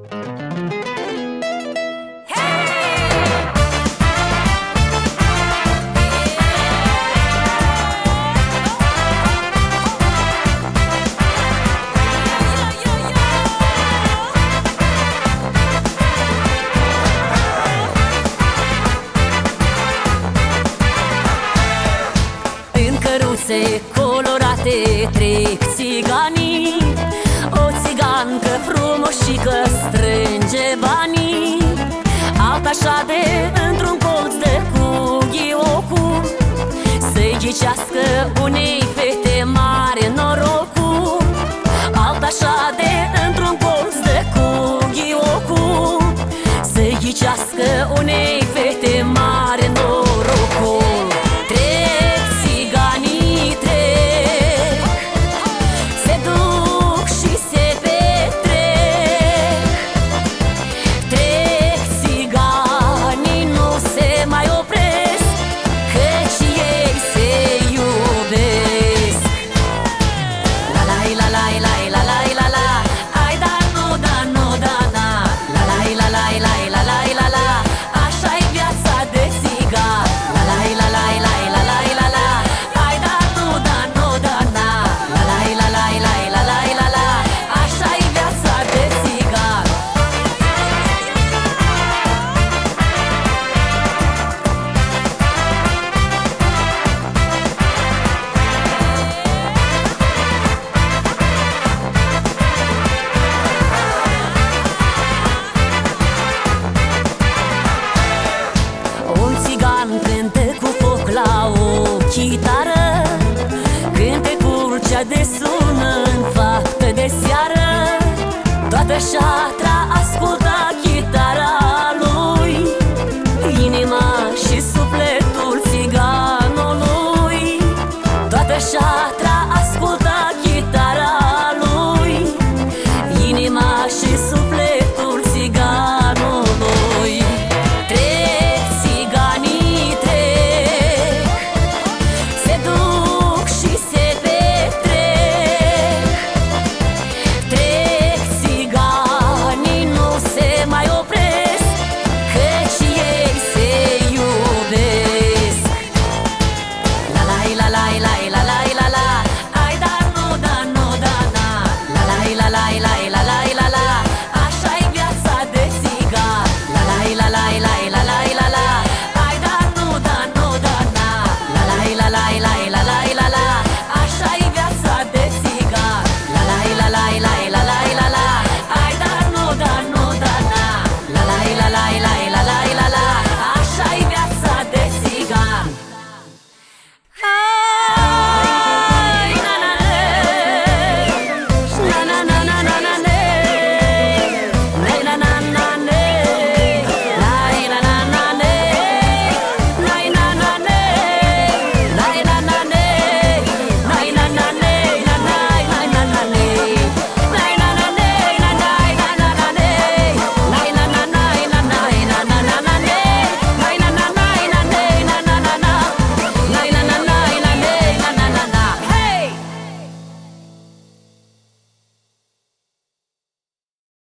colorate trec țiganii, o țigancă frumoșică strânge banii. Alta șade într-un colț de cu ghiocu, să-i ghicească unei fete mare norocul. Alta șade într-un colț de cu ghiocu, să-i ghicească unei fete mare norocul. Chitară, cântecul cea de sună în faptă de seară, toată șatra